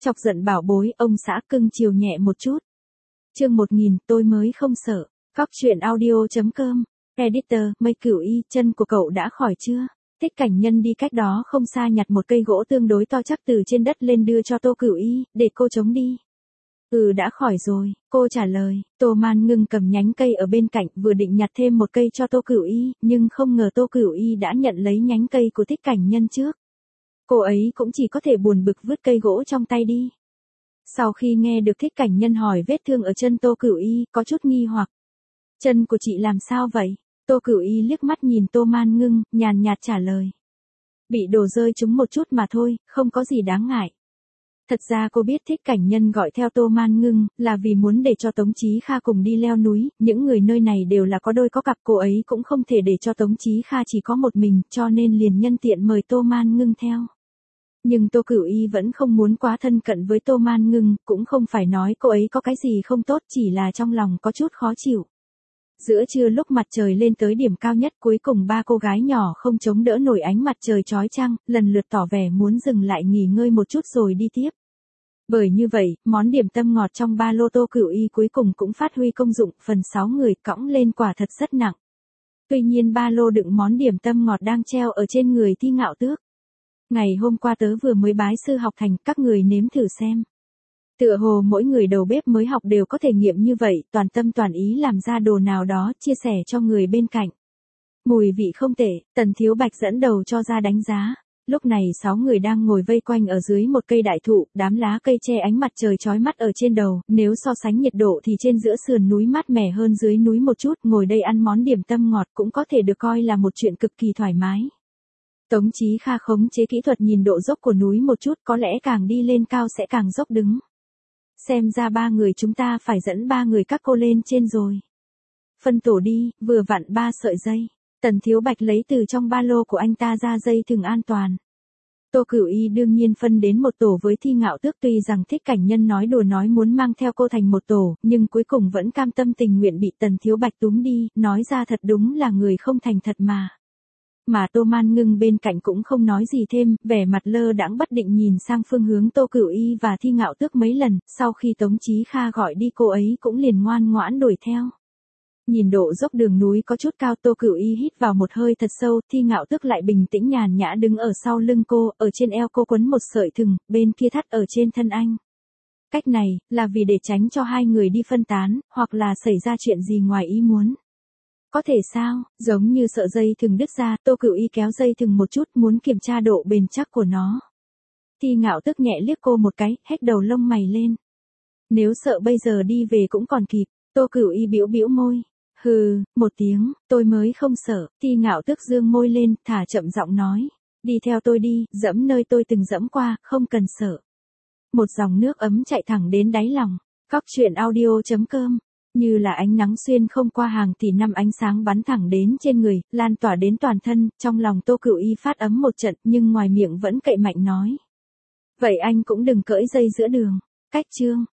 Chọc giận bảo bối, ông xã cưng chiều nhẹ một chút. Chương 1000, tôi mới không sợ. Cóc truyện audio.com. Editor, Mây Cửu Y, chân của cậu đã khỏi chưa? Thích Cảnh Nhân đi cách đó không xa nhặt một cây gỗ tương đối to chắc từ trên đất lên đưa cho Tô Cửu Y, để cô chống đi. Đã khỏi rồi, cô trả lời. Tô Man Ngưng cầm nhánh cây ở bên cạnh vừa định nhặt thêm một cây cho Tô Cửu Y, nhưng không ngờ Tô Cửu Y đã nhận lấy nhánh cây của Thích Cảnh Nhân trước. Cô ấy cũng chỉ có thể buồn bực vứt cây gỗ trong tay đi. Sau khi nghe được Thích Cảnh Nhân hỏi vết thương ở chân Tô Cửu Y, có chút nghi hoặc. Chân của chị làm sao vậy? Tô Cửu Y liếc mắt nhìn Tô Man Ngưng, nhàn nhạt trả lời. Bị đồ rơi trúng một chút mà thôi, không có gì đáng ngại. Thật ra cô biết Thích Cảnh Nhân gọi theo Tô Man Ngưng, là vì muốn để cho Tống Chí Kha cùng đi leo núi, những người nơi này đều là có đôi có cặp, cô ấy cũng không thể để cho Tống Chí Kha chỉ có một mình, cho nên liền nhân tiện mời Tô Man Ngưng theo. Nhưng Tô Cửu Y vẫn không muốn quá thân cận với Tô Man Ngưng, cũng không phải nói cô ấy có cái gì không tốt, chỉ là trong lòng có chút khó chịu. Giữa trưa lúc mặt trời lên tới điểm cao nhất, cuối cùng ba cô gái nhỏ không chống đỡ nổi ánh mặt trời chói chang, lần lượt tỏ vẻ muốn dừng lại nghỉ ngơi một chút rồi đi tiếp. Bởi như vậy, món điểm tâm ngọt trong ba lô Tô Cửu Y cuối cùng cũng phát huy công dụng, phần 6 người cõng lên quả thật rất nặng. Tuy nhiên ba lô đựng món điểm tâm ngọt đang treo ở trên người Thi Ngạo Tước. Ngày hôm qua tớ vừa mới bái sư học thành, các người nếm thử xem. Tựa hồ mỗi người đầu bếp mới học đều có thể nghiệm như vậy, toàn tâm toàn ý làm ra đồ nào đó, chia sẻ cho người bên cạnh. Mùi vị không tệ, Tần Thiếu Bạch dẫn đầu cho ra đánh giá. Lúc này 6 người đang ngồi vây quanh ở dưới một cây đại thụ, đám lá cây che ánh mặt trời chói mắt ở trên đầu, nếu so sánh nhiệt độ thì trên giữa sườn núi mát mẻ hơn dưới núi một chút, ngồi đây ăn món điểm tâm ngọt cũng có thể được coi là một chuyện cực kỳ thoải mái. Tống Chí Kha khống chế kỹ thuật nhìn độ dốc của núi một chút, có lẽ càng đi lên cao sẽ càng dốc đứng. Xem ra 3 người chúng ta phải dẫn 3 người các cô lên trên rồi. Phân tổ đi, vừa vặn 3 sợi dây. Tần Thiếu Bạch lấy từ trong ba lô của anh ta ra dây thừng an toàn. Tô Cửu Y đương nhiên phân đến một tổ với Thi Ngạo Tước, tuy rằng Thích Cảnh Nhân nói đùa nói muốn mang theo cô thành một tổ, nhưng cuối cùng vẫn cam tâm tình nguyện bị Tần Thiếu Bạch túm đi, nói ra thật đúng là người không thành thật mà. Mà Tô Man Ngưng bên cạnh cũng không nói gì thêm, vẻ mặt lơ đãng bất định nhìn sang phương hướng Tô Cửu Y và Thi Ngạo Tước mấy lần, sau khi Tống Chí Kha gọi đi cô ấy cũng liền ngoan ngoãn đuổi theo. Nhìn độ dốc đường núi có chút cao, Tô Cửu Y hít vào một hơi thật sâu, Thi Ngạo Tước lại bình tĩnh nhàn nhã đứng ở sau lưng cô, ở trên eo cô quấn một sợi thừng, bên kia thắt ở trên thân anh. Cách này, là vì để tránh cho hai người đi phân tán, hoặc là xảy ra chuyện gì ngoài ý muốn. Có thể sao, giống như sợ dây thừng đứt ra, Tô Cửu Y kéo dây thừng một chút muốn kiểm tra độ bền chắc của nó. Thi Ngạo Tước nhẹ liếc cô một cái, hét đầu lông mày lên. Nếu sợ bây giờ đi về cũng còn kịp. Tô Cửu Y bĩu bĩu môi. Hừ, một tiếng, tôi mới không sợ. Thi Ngạo Tước dương môi lên, thả chậm giọng nói. Đi theo tôi đi, dẫm nơi tôi từng dẫm qua, không cần sợ. Một dòng nước ấm chạy thẳng đến đáy lòng. Cóc truyện audio.com. Như là ánh nắng xuyên không qua hàng tỷ năm, ánh sáng bắn thẳng đến trên người, lan tỏa đến toàn thân, trong lòng Tô Cửu Y phát ấm một trận, nhưng ngoài miệng vẫn cậy mạnh nói. Vậy anh cũng đừng cỡi dây giữa đường. Cách chương.